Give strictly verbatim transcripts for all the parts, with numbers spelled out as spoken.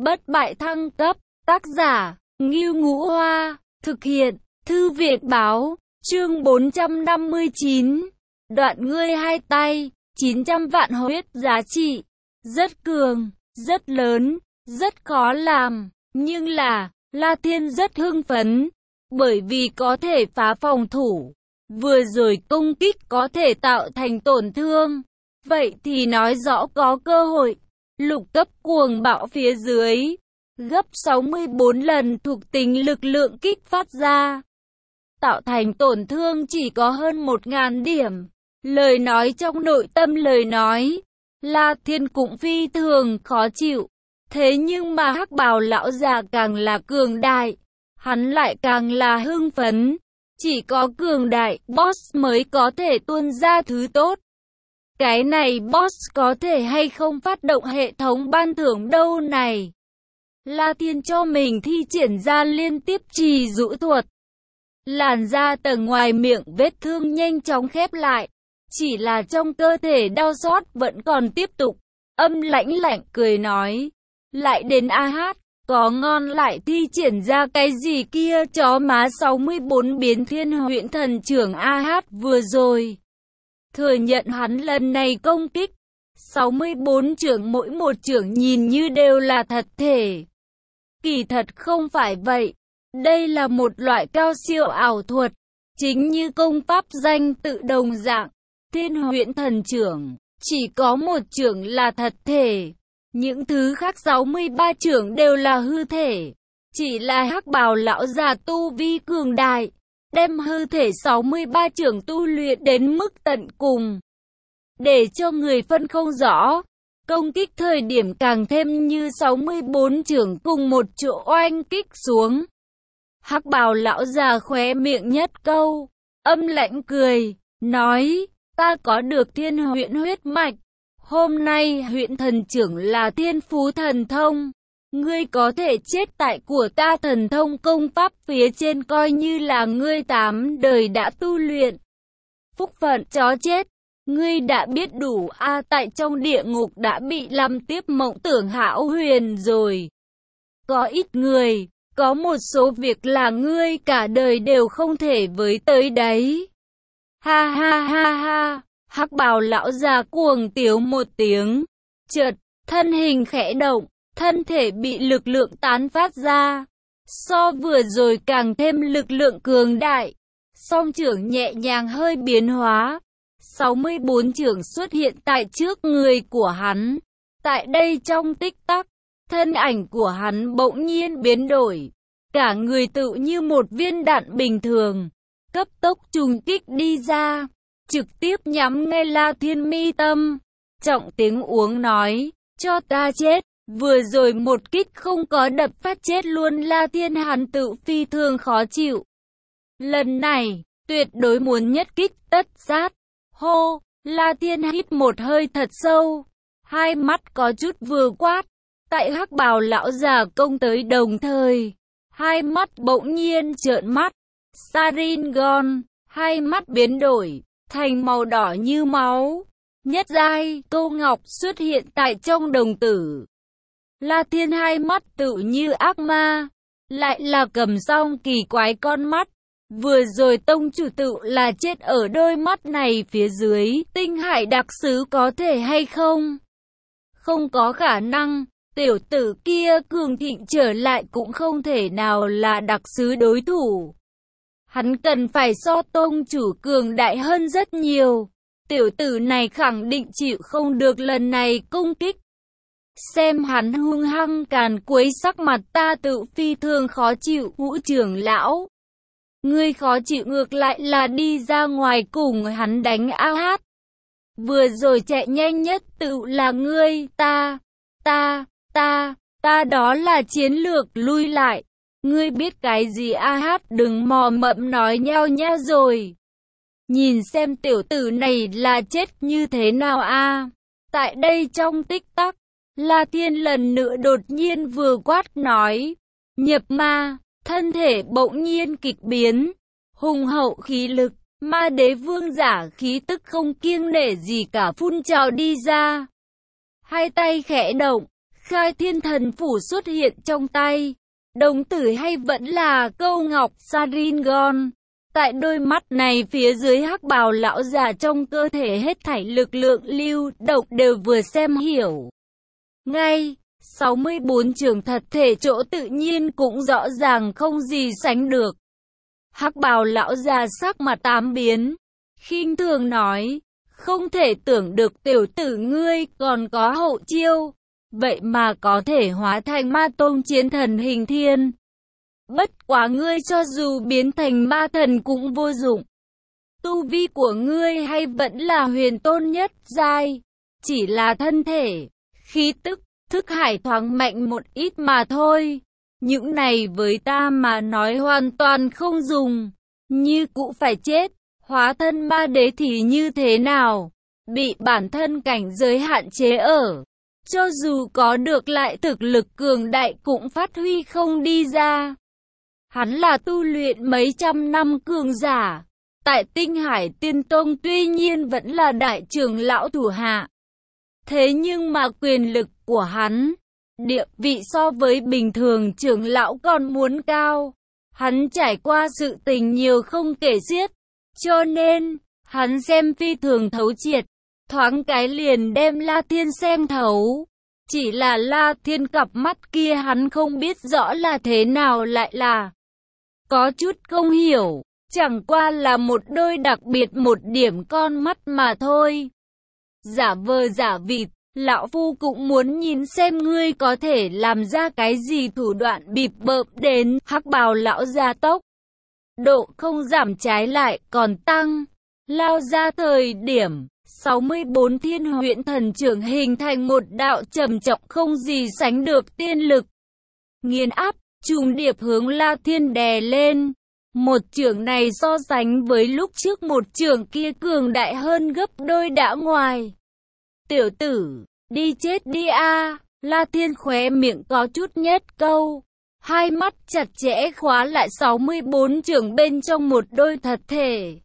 bất bại thăng cấp, tác giả, Ngưu Ngũ Hoa, thực hiện, Thư viện báo, chương bốn trăm năm mươi chín, đoạn ngươi hai tay, chín trăm vạn huyết giá trị, rất cường, rất lớn, rất khó làm, nhưng là, La Thiên rất hưng phấn, bởi vì có thể phá phòng thủ, vừa rồi công kích có thể tạo thành tổn thương, vậy thì nói rõ có cơ hội, lục cấp cuồng bạo phía dưới, gấp sáu mươi bốn lần thuộc tính lực lượng kích phát ra, tạo thành tổn thương chỉ có hơn một nghìn điểm. Lời nói trong nội tâm lời nói, La Thiên cũng phi thường khó chịu. Thế nhưng mà Hắc Bào lão già càng là cường đại, hắn lại càng là hưng phấn. Chỉ có cường đại boss mới có thể tuôn ra thứ tốt. Cái này boss có thể hay không phát động hệ thống ban thưởng đâu này. La Thiên cho mình thi triển ra liên tiếp trì dụ thuật. Làn da tầng ngoài miệng vết thương nhanh chóng khép lại. Chỉ là trong cơ thể đau xót vẫn còn tiếp tục. Âm lãnh lạnh cười nói. Lại đến a hát, có ngon lại thi triển ra cái gì kia chó má sáu mươi bốn biến thiên huyễn thần trưởng a hát vừa rồi. Thừa nhận hắn lần này công kích. sáu mươi bốn trưởng mỗi một trưởng nhìn như đều là thật thể. Kỳ thật không phải vậy. Đây là một loại cao siêu ảo thuật. Chính như công pháp danh tự đồng dạng. Thiên huyễn thần trưởng. Chỉ có một trưởng là thật thể. Những thứ khác sáu mươi ba trưởng đều là hư thể. Chỉ là Hắc Bào lão già tu vi cường đại. Đem hư thể sáu mươi ba trưởng tu luyện đến mức tận cùng. Để cho người phân không rõ. Công kích thời điểm càng thêm như sáu mươi bốn trưởng cùng một chỗ oanh kích xuống. Hắc Bào lão già khóe miệng nhất câu. Âm lãnh cười. Nói. Ta có được thiên huyễn huyết mạch. Hôm nay huyễn thần trưởng là thiên phú thần thông. Ngươi có thể chết tại của ta thần thông công pháp phía trên coi như là ngươi tám đời đã tu luyện. Phúc phận chó chết. Ngươi đã biết đủ a à, tại trong địa ngục đã bị làm tiếp mộng tưởng hão huyền rồi. Có ít người, có một số việc là ngươi cả đời đều không thể với tới đấy. Ha ha ha ha. Hắc Bào lão già cuồng tiếu một tiếng, chợt thân hình khẽ động, thân thể bị lực lượng tán phát ra, so vừa rồi càng thêm lực lượng cường đại. Song trưởng nhẹ nhàng hơi biến hóa, sáu mươi bốn trưởng xuất hiện tại trước người của hắn. Tại đây trong tích tắc, thân ảnh của hắn bỗng nhiên biến đổi, cả người tự như một viên đạn bình thường, cấp tốc trùng kích đi ra. Trực tiếp nhắm ngay La Thiên mi tâm, trọng tiếng uống nói, cho ta chết, vừa rồi một kích không có đập phát chết luôn La Thiên hắn tự phi thường khó chịu. Lần này, tuyệt đối muốn nhất kích tất sát, hô, La Thiên hít một hơi thật sâu, hai mắt có chút vừa quát, tại Hắc Bào lão già công tới đồng thời, hai mắt bỗng nhiên trợn mắt, Saringon, hai mắt biến đổi. Thành màu đỏ như máu. Nhất giai, câu ngọc xuất hiện tại trong đồng tử. La Thiên hai mắt tự như ác ma. Lại là cầm song kỳ quái con mắt. Vừa rồi tông chủ tự là chết ở đôi mắt này phía dưới. Tinh hải đặc sứ có thể hay không? Không có khả năng. Tiểu tử kia cường thịnh trở lại cũng không thể nào là đặc sứ đối thủ. Hắn cần phải so tông chủ cường đại hơn rất nhiều. Tiểu tử này khẳng định chịu không được lần này công kích. Xem hắn hung hăng càn quấy sắc mặt ta tự phi thường khó chịu. Ngũ trưởng lão, ngươi khó chịu ngược lại là đi ra ngoài cùng hắn đánh a hát. Vừa rồi chạy nhanh nhất tự là ngươi. Ta, ta, ta, ta đó là chiến lược lui lại. Ngươi biết cái gì a hát đừng mò mẫm nói nhao nhao rồi. Nhìn xem tiểu tử này là chết như thế nào a. Tại đây trong tích tắc, La Thiên lần nữa đột nhiên vừa quát nói. Nhập ma, thân thể bỗng nhiên kịch biến. Hùng hậu khí lực, ma đế vương giả khí tức không kiêng nể gì cả phun trào đi ra. Hai tay khẽ động, khai thiên thần phủ xuất hiện trong tay. Đồng tử hay vẫn là câu ngọc Saringon. Tại đôi mắt này phía dưới hắc bào lão già trong cơ thể hết thảy lực lượng lưu động đều vừa xem hiểu. Ngay, sáu mươi bốn trường thật thể chỗ tự nhiên cũng rõ ràng không gì sánh được. Hắc bào lão già sắc mặt tám biến, khinh thường nói, không thể tưởng được tiểu tử ngươi còn có hậu chiêu, vậy mà có thể hóa thành ma tôn chiến thần hình thiên. Bất quá ngươi cho dù biến thành ma thần cũng vô dụng. Tu vi của ngươi hay vẫn là huyền tôn nhất giai, chỉ là thân thể, khí tức, thức hải thoáng mạnh một ít mà thôi. Những này với ta mà nói hoàn toàn không dùng, như cũ phải chết. Hóa thân ma đế thì như thế nào? Bị bản thân cảnh giới hạn chế ở. Cho dù có được lại thực lực cường đại cũng phát huy không đi ra. Hắn là tu luyện mấy trăm năm cường giả. Tại Tinh Hải Tiên Tông tuy nhiên vẫn là đại trưởng lão thủ hạ. Thế nhưng mà quyền lực của hắn, địa vị so với bình thường trưởng lão còn muốn cao. Hắn trải qua sự tình nhiều không kể xiết. Cho nên, hắn xem phi thường thấu triệt. Thoáng cái liền đem La Thiên xem thấu. Chỉ là La Thiên cặp mắt kia hắn không biết rõ là thế nào lại là. Có chút không hiểu, chẳng qua là một đôi đặc biệt một điểm con mắt mà thôi. Giả vờ giả vịt, lão phu cũng muốn nhìn xem ngươi có thể làm ra cái gì thủ đoạn bịp bợm đến. Hắc bào lão gia tốc độ không giảm trái lại còn tăng, lao ra thời điểm. sáu mươi bốn thiên huyễn thần trưởng hình thành một đạo trầm trọng không gì sánh được tiên lực. Nghiền áp, trùng điệp hướng La Thiên đè lên. Một trưởng này so sánh với lúc trước một trưởng kia cường đại hơn gấp đôi đã ngoài. Tiểu tử, đi chết đi a! La Thiên khóe miệng có chút nhếch câu. Hai mắt chặt chẽ khóa lại sáu mươi bốn trưởng bên trong một đôi thật thể.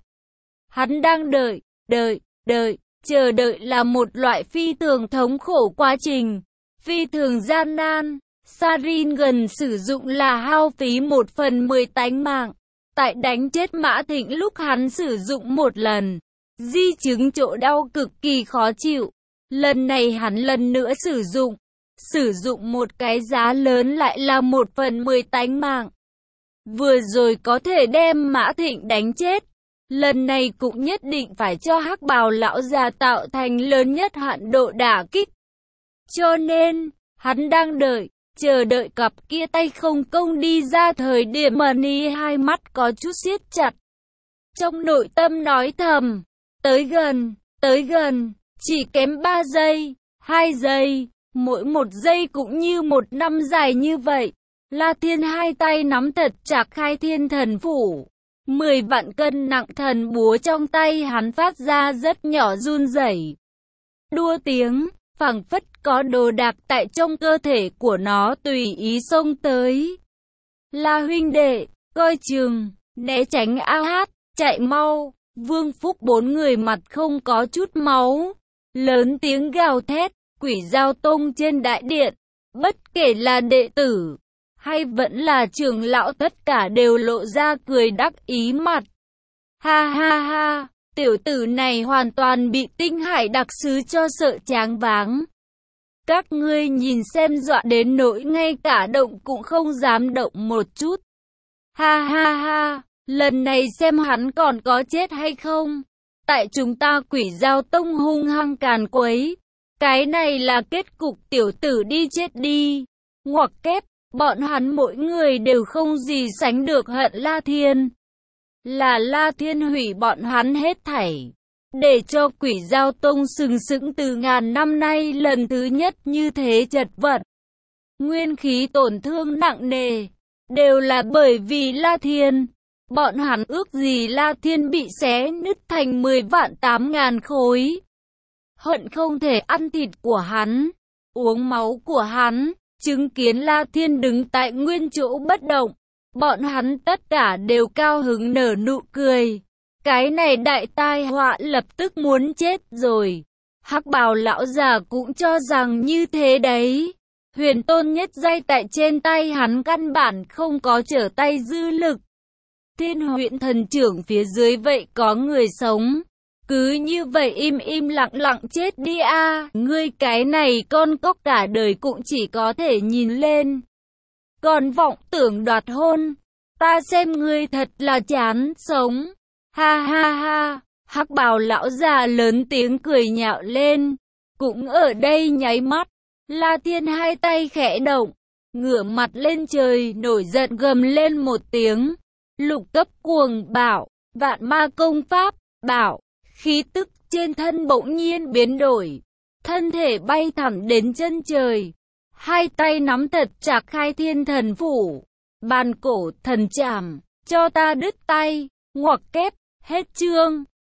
Hắn đang đợi, đợi, đợi. Chờ đợi là một loại phi thường thống khổ quá trình, phi thường gian nan. Saringon sử dụng là hao phí một phần mười tánh mạng. Tại đánh chết Mã Thịnh lúc hắn sử dụng một lần, di chứng chỗ đau cực kỳ khó chịu. Lần này hắn lần nữa sử dụng, sử dụng một cái giá lớn lại là một phần mười tánh mạng. Vừa rồi có thể đem Mã Thịnh đánh chết. Lần này cũng nhất định phải cho hắc bào lão già tạo thành lớn nhất hạn độ đả kích. Cho nên, hắn đang đợi, chờ đợi cặp kia tay không công đi ra thời điểm mà ni hai mắt có chút siết chặt. Trong nội tâm nói thầm, tới gần, tới gần, chỉ kém ba giây, hai giây, mỗi một giây cũng như một năm dài như vậy. La Thiên hai tay nắm thật chặt khai thiên thần phủ. Mười vạn cân nặng thần búa trong tay hắn phát ra rất nhỏ run rẩy. Đua tiếng, phảng phất có đồ đạc tại trong cơ thể của nó tùy ý xông tới. La huynh đệ, coi chừng, né tránh ao hát, chạy mau. Vương Phúc bốn người mặt không có chút máu. Lớn tiếng gào thét, Quỷ Giao Tông trên đại điện. Bất kể là đệ tử hay vẫn là trưởng lão tất cả đều lộ ra cười đắc ý mặt. Ha ha ha, tiểu tử này hoàn toàn bị Tinh Hải đặc sứ cho sợ choáng váng. Các ngươi nhìn xem dọa đến nỗi ngay cả động cũng không dám động một chút. Ha ha ha, lần này xem hắn còn có chết hay không. Tại chúng ta Quỷ Giao Tông hung hăng càn quấy. Cái này là kết cục tiểu tử đi chết đi. Ngoặc kép. Bọn hắn mỗi người đều không gì sánh được hận La Thiên. Là La Thiên hủy bọn hắn hết thảy. Để cho Quỷ Giao Tông sừng sững từ ngàn năm nay lần thứ nhất như thế chật vật. Nguyên khí tổn thương nặng nề. Đều là bởi vì La Thiên. Bọn hắn ước gì La Thiên bị xé nứt thành mười vạn tám ngàn khối. Hận không thể ăn thịt của hắn, uống máu của hắn. Chứng kiến La Thiên đứng tại nguyên chỗ bất động, bọn hắn tất cả đều cao hứng nở nụ cười. Cái này đại tai họa lập tức muốn chết rồi. Hắc bào lão già cũng cho rằng như thế đấy. Huyền tôn nhất giai tại trên tay hắn căn bản không có trở tay dư lực. Thiên huyện thần trưởng phía dưới vậy có người sống. Cứ như vậy im im lặng lặng chết đi a à. Ngươi cái này con cóc cả đời cũng chỉ có thể nhìn lên. Còn vọng tưởng đoạt hôn. Ta xem ngươi thật là chán sống. Ha ha ha. Hắc bào lão già lớn tiếng cười nhạo lên. Cũng ở đây nháy mắt. La Thiên hai tay khẽ động. Ngửa mặt lên trời nổi giận gầm lên một tiếng. Lục cấp cuồng bảo. Vạn ma công pháp. Bảo. Khí tức trên thân bỗng nhiên biến đổi. Thân thể bay thẳng đến chân trời. Hai tay nắm thật chặt khai thiên thần phủ. Bàn cổ thần trảm. Cho ta đứt tay. Ngoặc kép. Hết chương.